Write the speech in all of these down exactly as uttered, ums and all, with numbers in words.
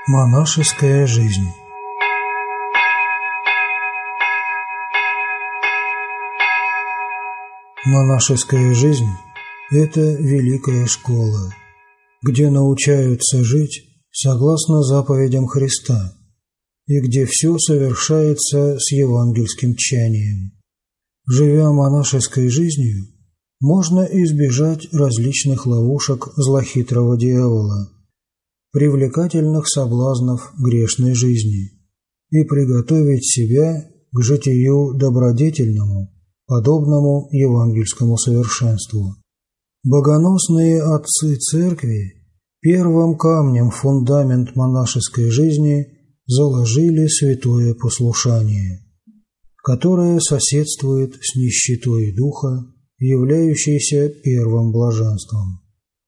Монашеская жизнь. Монашеская жизнь – это великая школа, где научаются жить согласно заповедям Христа и где все совершается с евангельским тчанием. Живя монашеской жизнью, можно избежать различных ловушек злохитрого дьявола, привлекательных соблазнов грешной жизни и приготовить себя к житию добродетельному, подобному евангельскому совершенству. Богоносные отцы Церкви первым камнем в фундамент монашеской жизни заложили святое послушание, которое соседствует с нищетой духа, являющейся первым блаженством.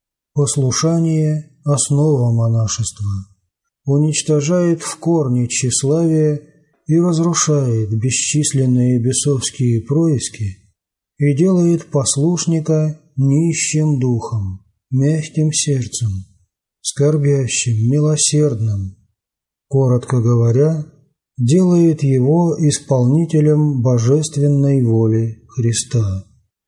Послушание – основа монашества, уничтожает в корне тщеславие и разрушает бесчисленные бесовские происки и делает послушника нищим духом, мягким сердцем, скорбящим, милосердным. Коротко говоря, делает его исполнителем божественной воли Христа.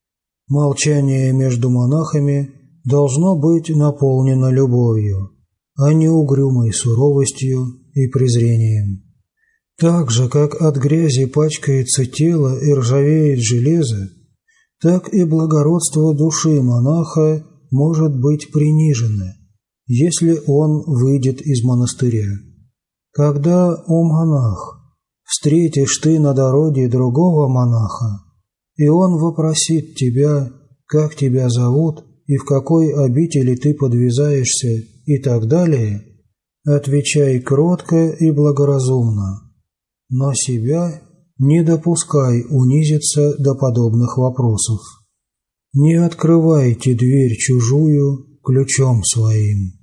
Молчание между монахами должно быть наполнено любовью, а не угрюмой суровостью и презрением. Так же, как от грязи пачкается тело и ржавеет железо, так и благородство души монаха может быть принижено, если он выйдет из монастыря. Когда, о монах, встретишь ты на дороге другого монаха, и он вопросит тебя, как тебя зовут и в какой обители ты подвязаешься и так далее, отвечай кротко и благоразумно, но себя не допускай унизиться до подобных вопросов. Не открывайте дверь чужую ключом своим.